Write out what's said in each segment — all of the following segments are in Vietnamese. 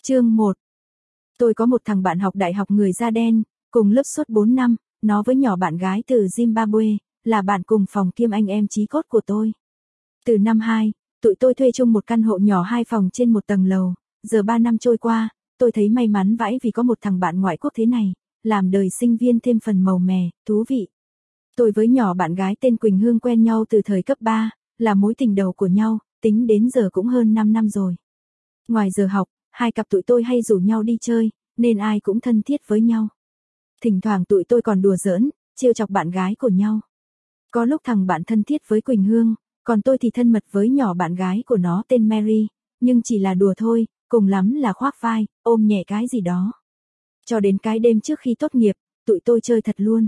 Chương 1. Tôi có một thằng bạn học đại học người da đen, cùng lớp suốt 4 năm, nó với nhỏ bạn gái từ Zimbabwe, là bạn cùng phòng kiêm anh em chí cốt của tôi. Từ năm 2, tụi tôi thuê chung một căn hộ nhỏ 2 phòng trên một tầng lầu, giờ 3 năm trôi qua, tôi thấy may mắn vãi vì có một thằng bạn ngoại quốc thế này, làm đời sinh viên thêm phần màu mè, thú vị. Tôi với nhỏ bạn gái tên Quỳnh Hương quen nhau từ thời cấp 3, là mối tình đầu của nhau, tính đến giờ cũng hơn 5 năm rồi. Ngoài giờ học, hai cặp tụi tôi hay rủ nhau đi chơi, nên ai cũng thân thiết với nhau. Thỉnh thoảng tụi tôi còn đùa giỡn, trêu chọc bạn gái của nhau. Có lúc thằng bạn thân thiết với Quỳnh Hương, còn tôi thì thân mật với nhỏ bạn gái của nó tên Mary, nhưng chỉ là đùa thôi, cùng lắm là khoác vai, ôm nhẹ cái gì đó. Cho đến cái đêm trước khi tốt nghiệp, tụi tôi chơi thật luôn.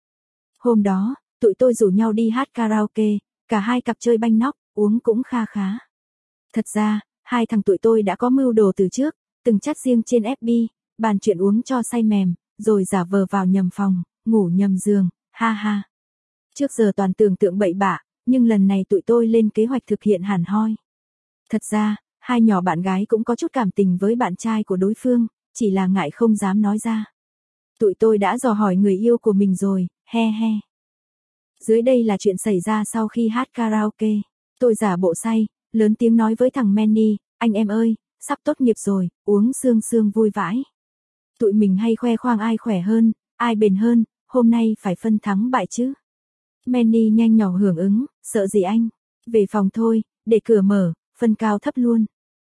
Hôm đó, tụi tôi rủ nhau đi hát karaoke, cả hai cặp chơi banh nóc, uống cũng kha khá. Thật ra, hai thằng tụi tôi đã có mưu đồ từ trước, từng chat riêng trên FB, bàn chuyện uống cho say mềm, rồi giả vờ vào nhầm phòng, ngủ nhầm giường, ha ha. Trước giờ toàn tưởng tượng bậy bạ, nhưng lần này tụi tôi lên kế hoạch thực hiện hẳn hoi. Thật ra, hai nhỏ bạn gái cũng có chút cảm tình với bạn trai của đối phương, chỉ là ngại không dám nói ra. Tụi tôi đã dò hỏi người yêu của mình rồi, he he. Dưới đây là chuyện xảy ra sau khi hát karaoke. Tôi giả bộ say, lớn tiếng nói với thằng Manny, anh em ơi, sắp tốt nghiệp rồi, uống sương sương vui vãi. Tụi mình hay khoe khoang ai khỏe hơn, ai bền hơn, hôm nay phải phân thắng bại chứ. Manny nhanh nhỏ hưởng ứng, sợ gì anh, về phòng thôi, để cửa mở, phân cao thấp luôn.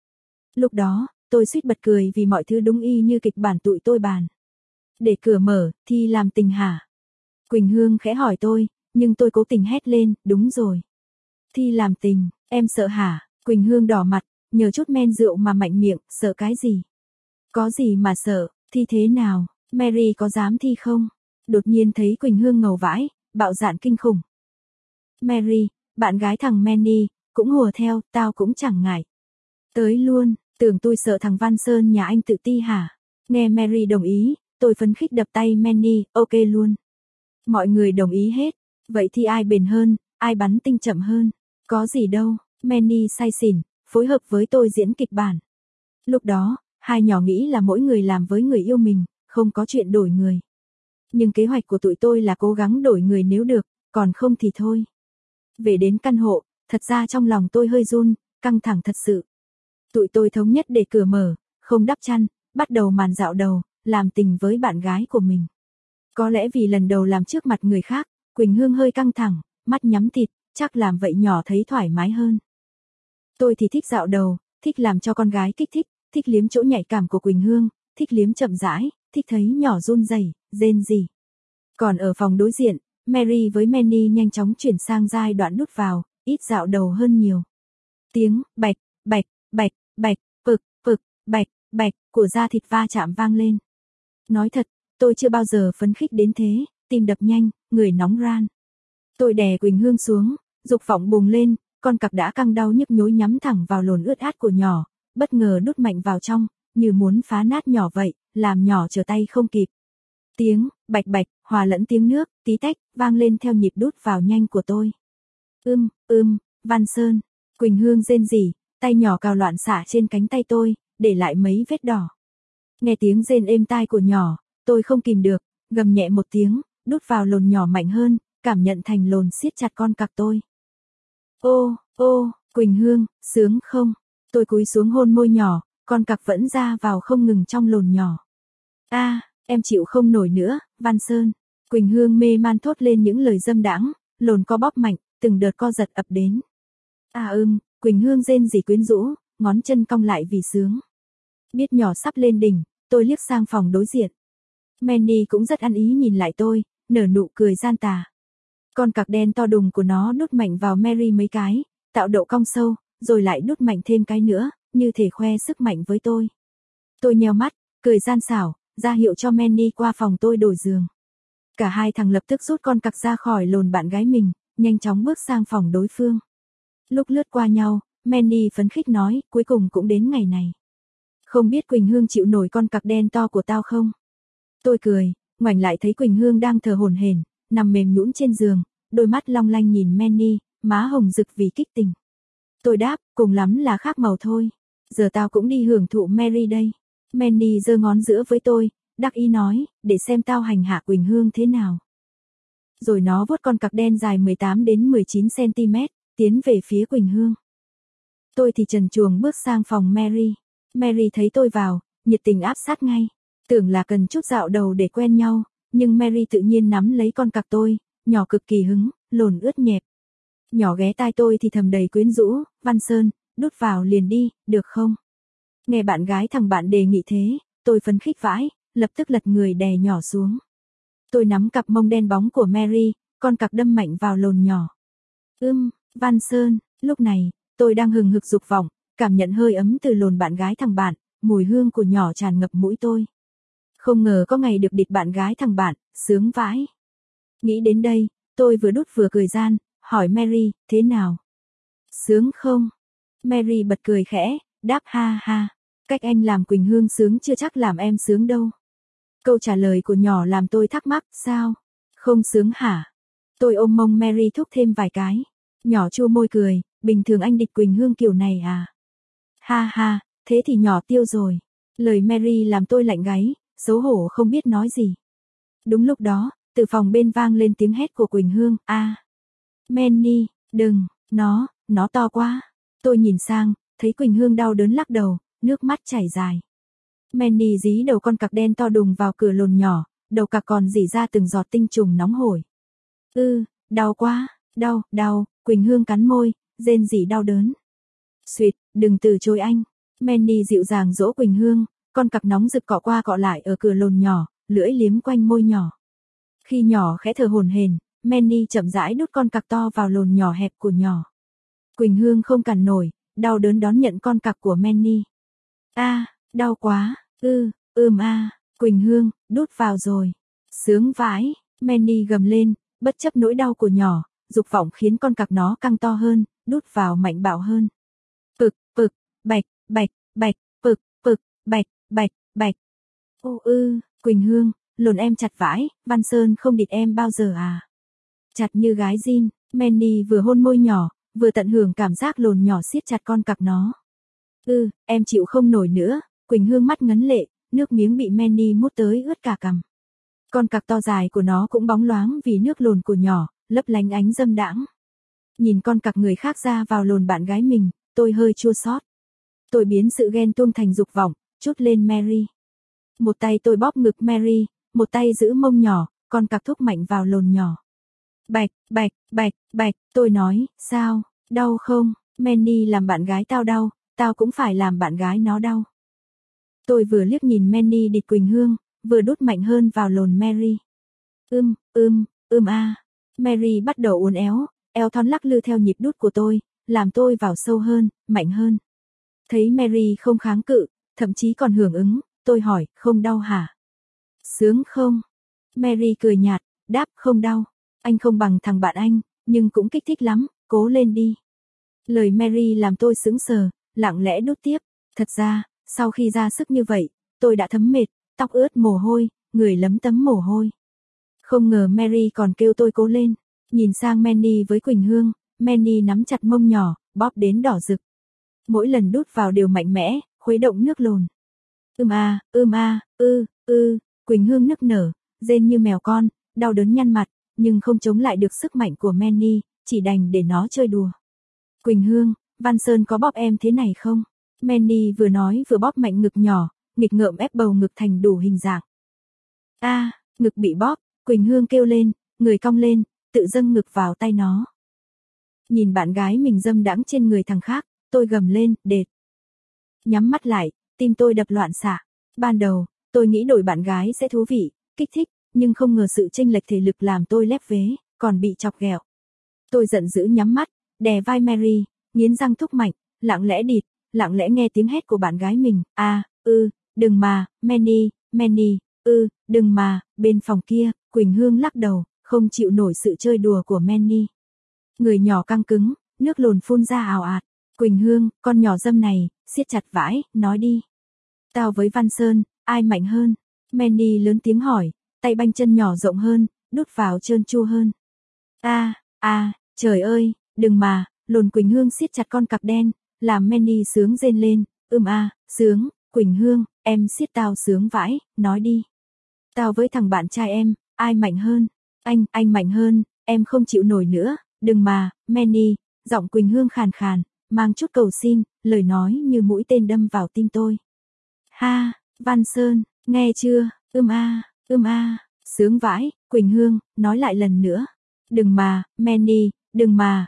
Lúc đó, tôi suýt bật cười vì mọi thứ đúng y như kịch bản tụi tôi bàn. Để cửa mở, thì làm tình hả? Quỳnh Hương khẽ hỏi tôi, nhưng tôi cố tình hét lên, đúng rồi. Thi làm tình, em sợ hả? Quỳnh Hương đỏ mặt, nhờ chút men rượu mà mạnh miệng, sợ cái gì? Có gì mà sợ, thi thế nào? Mary có dám thi không? Đột nhiên thấy Quỳnh Hương ngầu vãi, bạo dạn kinh khủng. Mary, bạn gái thằng Manny, cũng hùa theo, tao cũng chẳng ngại. Tới luôn, tưởng tôi sợ thằng Văn Sơn nhà anh tự ti hả? Nghe Mary đồng ý, tôi phấn khích đập tay Manny, ok luôn. Mọi người đồng ý hết, vậy thì ai bền hơn, ai bắn tinh chậm hơn? Có gì đâu, Manny say xỉn, phối hợp với tôi diễn kịch bản. Lúc đó, hai nhỏ nghĩ là mỗi người làm với người yêu mình, không có chuyện đổi người. Nhưng kế hoạch của tụi tôi là cố gắng đổi người nếu được, còn không thì thôi. Về đến căn hộ, thật ra trong lòng tôi hơi run, căng thẳng thật sự. Tụi tôi thống nhất để cửa mở, không đắp chăn, bắt đầu màn dạo đầu, làm tình với bạn gái của mình. Có lẽ vì lần đầu làm trước mặt người khác, Quỳnh Hương hơi căng thẳng, mắt nhắm thịt, chắc làm vậy nhỏ thấy thoải mái hơn. Tôi thì thích dạo đầu, thích làm cho con gái kích thích, thích liếm chỗ nhạy cảm của Quỳnh Hương, thích liếm chậm rãi, thích thấy nhỏ run rẩy, rên rỉ. Còn ở phòng đối diện, Mary với Manny nhanh chóng chuyển sang giai đoạn đút vào, ít dạo đầu hơn nhiều. Tiếng bạch, bạch, bạch, bạch, pực, pực, bạch, bạch của da thịt va chạm vang lên. Nói thật, tôi chưa bao giờ phấn khích đến thế, tim đập nhanh, người nóng ran. Tôi đè Quỳnh Hương xuống, dục vọng bùng lên, con cặc đã căng đau nhức nhối nhắm thẳng vào lồn ướt át của nhỏ, bất ngờ đút mạnh vào trong, như muốn phá nát nhỏ vậy, làm nhỏ trở tay không kịp. Tiếng bạch bạch hòa lẫn tiếng nước tí tách vang lên theo nhịp đút vào nhanh của tôi. Văn Sơn. Quỳnh Hương rên rỉ, tay nhỏ cào loạn xạ trên cánh tay tôi, để lại mấy vết đỏ. Nghe tiếng rên êm tai của nhỏ, tôi không kìm được, gầm nhẹ một tiếng, đút vào lồn nhỏ mạnh hơn, cảm nhận thành lồn siết chặt con cặc tôi. Ô, Quỳnh Hương, sướng không? Tôi cúi xuống hôn môi nhỏ, con cặc vẫn ra vào không ngừng trong lồn nhỏ. Em chịu không nổi nữa, Văn Sơn. Quỳnh Hương mê man thốt lên những lời dâm đãng, lồn co bóp mạnh, từng đợt co giật ập đến. Quỳnh Hương rên rỉ quyến rũ, ngón chân cong lại vì sướng. Biết nhỏ sắp lên đỉnh, tôi liếc sang phòng đối diện. Manny cũng rất ăn ý nhìn lại tôi, nở nụ cười gian tà. Con cặc đen to đùng của nó đút mạnh vào Mary mấy cái, tạo độ cong sâu, rồi lại đút mạnh thêm cái nữa, như thể khoe sức mạnh với tôi. Tôi nheo mắt, cười gian xảo, ra hiệu cho Manny qua phòng tôi đổi giường. Cả hai thằng lập tức rút con cặc ra khỏi lồn bạn gái mình, nhanh chóng bước sang phòng đối phương. Lúc lướt qua nhau, Manny phấn khích nói, cuối cùng cũng đến ngày này. Không biết Quỳnh Hương chịu nổi con cặc đen to của tao không? Tôi cười, ngoảnh lại thấy Quỳnh Hương đang thở hổn hển, nằm mềm nhũn trên giường, đôi mắt long lanh nhìn Manny, má hồng rực vì kích tình. Tôi đáp, cùng lắm là khác màu thôi. Giờ tao cũng đi hưởng thụ Mary đây. Manny giơ ngón giữa với tôi, đắc ý nói, để xem tao hành hạ Quỳnh Hương thế nào. Rồi nó vuốt con cặc đen dài 18 đến 19 cm, tiến về phía Quỳnh Hương. Tôi thì trần truồng bước sang phòng Mary. Mary thấy tôi vào, nhiệt tình áp sát ngay. Tưởng là cần chút dạo đầu để quen nhau, nhưng Mary tự nhiên nắm lấy con cặc tôi, nhỏ cực kỳ hứng, lồn ướt nhẹp. Nhỏ ghé tai tôi thì thầm đầy quyến rũ, Văn Sơn, đút vào liền đi, được không? Nghe bạn gái thằng bạn đề nghị thế, tôi phấn khích vãi, lập tức lật người đè nhỏ xuống. Tôi nắm cặp mông đen bóng của Mary, con cặc đâm mạnh vào lồn nhỏ. Văn Sơn, lúc này, tôi đang hừng hực dục vọng, cảm nhận hơi ấm từ lồn bạn gái thằng bạn, mùi hương của nhỏ tràn ngập mũi tôi. Không ngờ có ngày được địt bạn gái thằng bạn, sướng vãi. Nghĩ đến đây, tôi vừa đút vừa cười gian, hỏi Mary, thế nào? Sướng không? Mary bật cười khẽ, đáp ha ha. Cách anh làm Quỳnh Hương sướng chưa chắc làm em sướng đâu. Câu trả lời của nhỏ làm tôi thắc mắc, sao? Không sướng hả? Tôi ôm mông Mary thúc thêm vài cái. Nhỏ chua môi cười, bình thường anh địch Quỳnh Hương kiểu này à? Ha ha, thế thì nhỏ tiêu rồi. Lời Mary làm tôi lạnh gáy, xấu hổ không biết nói gì. Đúng lúc đó, từ phòng bên vang lên tiếng hét của Quỳnh Hương, Manny, đừng, nó to quá. Tôi nhìn sang, thấy Quỳnh Hương đau đớn lắc đầu, nước mắt chảy dài. Manny dí đầu con cặc đen to đùng vào cửa lồn nhỏ, đầu cặc còn rỉ ra từng giọt tinh trùng nóng hổi. Đau quá, đau, Quỳnh Hương cắn môi, rên rỉ đau đớn. Xuyệt, đừng từ chối anh. Manny dịu dàng dỗ Quỳnh Hương, con cặc nóng rực cọ qua cọ lại ở cửa lồn nhỏ, lưỡi liếm quanh môi nhỏ. Khi nhỏ khẽ thở hổn hển, Manny chậm rãi đút con cặc to vào lồn nhỏ hẹp của nhỏ. Quỳnh Hương không cản nổi, đau đớn đón nhận con cặc của Manny. Đau quá, Quỳnh Hương, đút vào rồi. Sướng vãi, Manny gầm lên, bất chấp nỗi đau của nhỏ, dục vọng khiến con cặc nó căng to hơn, đút vào mạnh bạo hơn. Bạch, Quỳnh Hương, lồn em chặt vãi, Văn Sơn không địt em bao giờ à? Chặt như gái zin, Manny vừa hôn môi nhỏ, vừa tận hưởng cảm giác lồn nhỏ siết chặt con cặc nó. Em chịu không nổi nữa, Quỳnh Hương mắt ngấn lệ, nước miếng bị Manny mút tới ướt cả cằm. Con cặc to dài của nó cũng bóng loáng vì nước lồn của nhỏ, lấp lánh ánh dâm đãng. Nhìn con cặc người khác ra vào lồn bạn gái mình, tôi hơi chua xót. Tôi biến sự ghen tuông thành dục vọng, trút lên Mary. Một tay tôi bóp ngực Mary, một tay giữ mông nhỏ, con cặc thúc mạnh vào lồn nhỏ. Bạch, tôi nói, sao, đau không? Manny làm bạn gái tao đau, tao cũng phải làm bạn gái nó đau. Tôi vừa liếc nhìn Manny địt Quỳnh Hương, vừa đút mạnh hơn vào lồn Mary. Mary bắt đầu uốn éo, eo thon lắc lư theo nhịp đút của tôi, làm tôi vào sâu hơn, mạnh hơn. Thấy Mary không kháng cự, thậm chí còn hưởng ứng, tôi hỏi, không đau hả? Sướng không? Mary cười nhạt, đáp không đau. Anh không bằng thằng bạn anh, nhưng cũng kích thích lắm, cố lên đi. Lời Mary làm tôi sững sờ, lặng lẽ đút tiếp. Thật ra, sau khi ra sức như vậy, tôi đã thấm mệt, tóc ướt mồ hôi, người lấm tấm mồ hôi. Không ngờ Mary còn kêu tôi cố lên. Nhìn sang Manny với Quỳnh Hương, Manny nắm chặt mông nhỏ, bóp đến đỏ rực. Mỗi lần đút vào đều mạnh mẽ, khuấy động nước lồn. Quỳnh Hương nức nở, rên như mèo con, đau đớn nhăn mặt, nhưng không chống lại được sức mạnh của Manny, chỉ đành để nó chơi đùa. Quỳnh Hương, Văn Sơn có bóp em thế này không? Manny vừa nói vừa bóp mạnh ngực nhỏ, nghịch ngợm ép bầu ngực thành đủ hình dạng. Ngực bị bóp, Quỳnh Hương kêu lên, người cong lên, tự dâng ngực vào tay nó. Nhìn bạn gái mình dâm đãng trên người thằng khác, tôi gầm lên, đệt. Nhắm mắt lại, tim tôi đập loạn xạ. Ban đầu, tôi nghĩ đổi bạn gái sẽ thú vị, kích thích, nhưng không ngờ sự chênh lệch thể lực làm tôi lép vế, còn bị chọc ghẹo. Tôi giận dữ nhắm mắt, đè vai Mary, nghiến răng thúc mạnh, lặng lẽ địt, lặng lẽ nghe tiếng hét của bạn gái mình. Đừng mà, Manny, đừng mà. Bên phòng kia, Quỳnh Hương lắc đầu, không chịu nổi sự chơi đùa của Manny. Người nhỏ căng cứng, nước lồn phun ra ào ạt. Quỳnh Hương, con nhỏ dâm này, siết chặt vãi, nói đi. Tao với Văn Sơn, ai mạnh hơn? Manny lớn tiếng hỏi, tay banh chân nhỏ rộng hơn, đút vào trơn tru hơn. Trời ơi, đừng mà, lồn Quỳnh Hương siết chặt con cặc đen, làm Manny sướng rên lên, sướng, Quỳnh Hương, em siết tao sướng vãi, nói đi. Tao với thằng bạn trai em, ai mạnh hơn? Anh mạnh hơn, em không chịu nổi nữa, đừng mà, Manny, giọng Quỳnh Hương khàn khàn, mang chút cầu xin, lời nói như mũi tên đâm vào tim tôi. Ha, Văn Sơn, nghe chưa, sướng vãi, Quỳnh Hương, nói lại lần nữa. Đừng mà, Manny, đừng mà,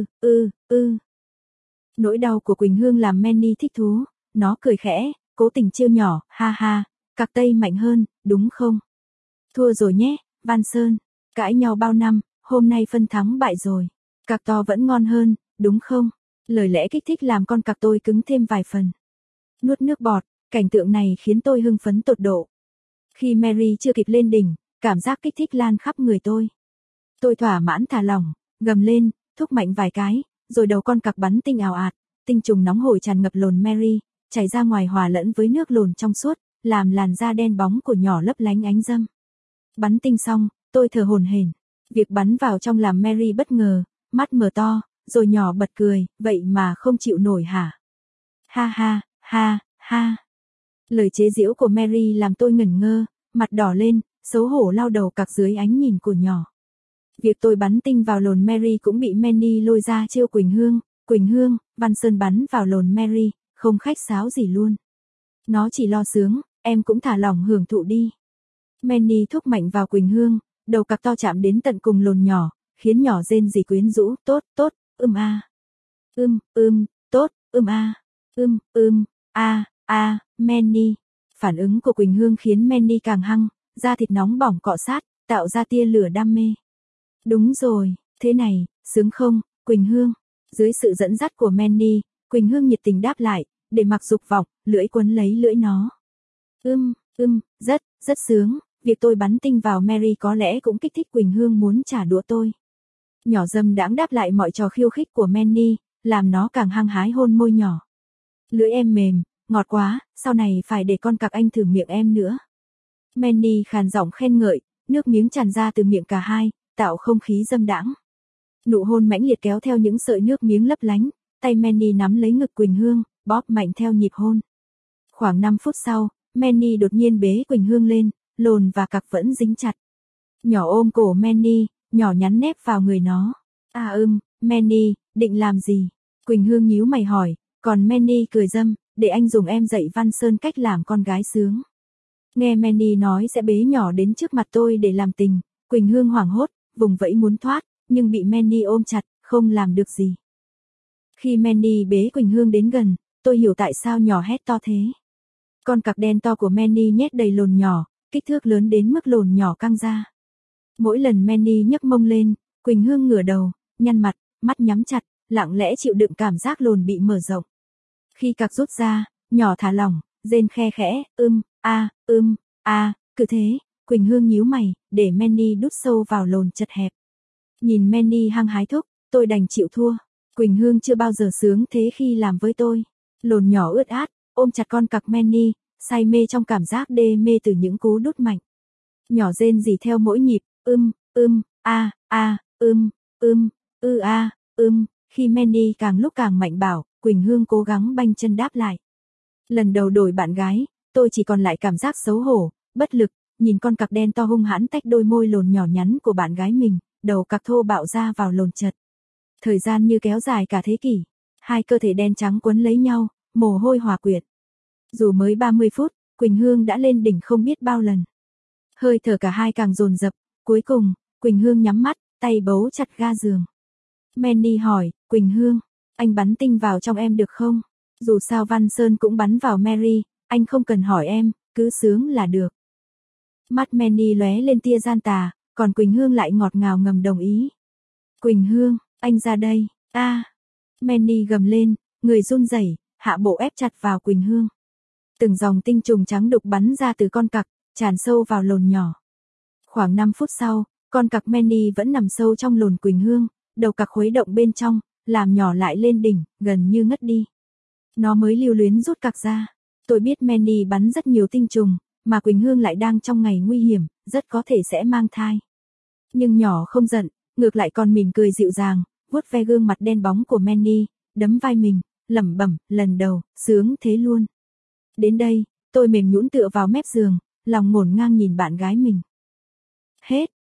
Nỗi đau của Quỳnh Hương làm Manny thích thú, nó cười khẽ, cố tình trêu nhỏ, ha ha, cặc tây mạnh hơn, đúng không? Thua rồi nhé, Văn Sơn, cãi nhau bao năm, hôm nay phân thắng bại rồi, cặc to vẫn ngon hơn, đúng không? Lời lẽ kích thích làm con cặc tôi cứng thêm vài phần. Nuốt nước bọt, cảnh tượng này khiến tôi hưng phấn tột độ. Khi Mary chưa kịp lên đỉnh, cảm giác kích thích lan khắp người tôi. Tôi thỏa mãn thả lỏng, gầm lên, thúc mạnh vài cái, rồi đầu con cặc bắn tinh ào ạt, tinh trùng nóng hổi tràn ngập lồn Mary, chảy ra ngoài hòa lẫn với nước lồn trong suốt, làm làn da đen bóng của nhỏ lấp lánh ánh râm. Bắn tinh xong, tôi thở hổn hển. Việc bắn vào trong làm Mary bất ngờ, mắt mở to, rồi nhỏ bật cười, vậy mà không chịu nổi hả? Ha ha, ha, ha. Lời chế giễu của Mary làm tôi ngẩn ngơ, mặt đỏ lên, xấu hổ lau đầu cặc dưới ánh nhìn của nhỏ. Việc tôi bắn tinh vào lồn Mary cũng bị Manny lôi ra trêu Quỳnh Hương, Văn Sơn bắn vào lồn Mary, không khách sáo gì luôn. Nó chỉ lo sướng, em cũng thả lỏng hưởng thụ đi. Manny thúc mạnh vào Quỳnh Hương, đầu cặc to chạm đến tận cùng lồn nhỏ, khiến nhỏ rên rỉ quyến rũ, tốt, tốt, tốt, Manny. Phản ứng của Quỳnh Hương khiến Manny càng hăng, da thịt nóng bỏng cọ sát, tạo ra tia lửa đam mê. Đúng rồi, thế này, sướng không, Quỳnh Hương? Dưới sự dẫn dắt của Manny, Quỳnh Hương nhiệt tình đáp lại, để mặc dục vọng, lưỡi quấn lấy lưỡi nó. Rất sướng, việc tôi bắn tinh vào Mary có lẽ cũng kích thích Quỳnh Hương muốn trả đũa tôi. Nhỏ dâm đãng đáp lại mọi trò khiêu khích của Manny, làm nó càng hăng hái hôn môi nhỏ. Lưỡi em mềm, ngọt quá, sau này phải để con cặc anh thử miệng em nữa. Manny khàn giọng khen ngợi, nước miếng tràn ra từ miệng cả hai, tạo không khí dâm đãng. Nụ hôn mãnh liệt kéo theo những sợi nước miếng lấp lánh, tay Manny nắm lấy ngực Quỳnh Hương, bóp mạnh theo nhịp hôn. Khoảng 5 phút sau, Manny đột nhiên bế Quỳnh Hương lên, lồn và cặc vẫn dính chặt. Nhỏ ôm cổ Manny, nhỏ nhắn nép vào người nó. Manny, định làm gì? Quỳnh Hương nhíu mày hỏi, còn Manny cười dâm, để anh dùng em dạy Văn Sơn cách làm con gái sướng. Nghe Manny nói sẽ bế nhỏ đến trước mặt tôi để làm tình, Quỳnh Hương hoảng hốt, vùng vẫy muốn thoát, nhưng bị Manny ôm chặt, không làm được gì. Khi Manny bế Quỳnh Hương đến gần, tôi hiểu tại sao nhỏ hét to thế. Con cặc đen to của Manny nhét đầy lồn nhỏ, kích thước lớn đến mức lồn nhỏ căng ra. Mỗi lần Manny nhấc mông lên, Quỳnh Hương ngửa đầu, nhăn mặt, mắt nhắm chặt, lặng lẽ chịu đựng cảm giác lồn bị mở rộng. Khi cặc rút ra, nhỏ thả lỏng, rên khe khẽ, cứ thế, Quỳnh Hương nhíu mày, để Manny đút sâu vào lồn chật hẹp. Nhìn Manny hăng hái thúc, tôi đành chịu thua. Quỳnh Hương chưa bao giờ sướng thế khi làm với tôi. Lồn nhỏ ướt át, ôm chặt con cặc Manny, say mê trong cảm giác đê mê từ những cú đút mạnh. Nhỏ rên rỉ theo mỗi nhịp, khi Manny càng lúc càng mạnh bảo, Quỳnh Hương cố gắng banh chân đáp lại. Lần đầu đổi bạn gái, tôi chỉ còn lại cảm giác xấu hổ, bất lực, nhìn con cặc đen to hung hãn tách đôi môi lồn nhỏ nhắn của bạn gái mình, đầu cặc thô bạo ra vào lồn chật. Thời gian như kéo dài cả thế kỷ, hai cơ thể đen trắng quấn lấy nhau, mồ hôi hòa quyện. Dù mới 30 phút, Quỳnh Hương đã lên đỉnh không biết bao lần. Hơi thở cả hai càng dồn dập, cuối cùng, Quỳnh Hương nhắm mắt, tay bấu chặt ga giường. Manny hỏi, Quỳnh Hương, anh bắn tinh vào trong em được không? Dù sao Văn Sơn cũng bắn vào Mary, anh không cần hỏi em, cứ sướng là được. Mắt Manny lóe lên tia gian tà, còn Quỳnh Hương lại ngọt ngào ngầm đồng ý. Quỳnh Hương, anh ra đây, Manny gầm lên, người run rẩy, hạ bộ ép chặt vào Quỳnh Hương. Từng dòng tinh trùng trắng đục bắn ra từ con cặc, tràn sâu vào lồn nhỏ. Khoảng 5 phút sau, con cặc Manny vẫn nằm sâu trong lồn Quỳnh Hương, đầu cặc khuấy động bên trong, làm nhỏ lại lên đỉnh, gần như ngất đi. Nó mới lưu luyến rút cặc ra. Tôi biết Manny bắn rất nhiều tinh trùng, mà Quỳnh Hương lại đang trong ngày nguy hiểm, rất có thể sẽ mang thai. Nhưng nhỏ không giận, ngược lại còn mỉm cười dịu dàng, vuốt ve gương mặt đen bóng của Manny, đấm vai mình, lẩm bẩm, lần đầu, sướng thế luôn. Đến đây, Tôi mềm nhũn tựa vào mép giường, lòng ngổn ngang nhìn bạn gái mình. Hết.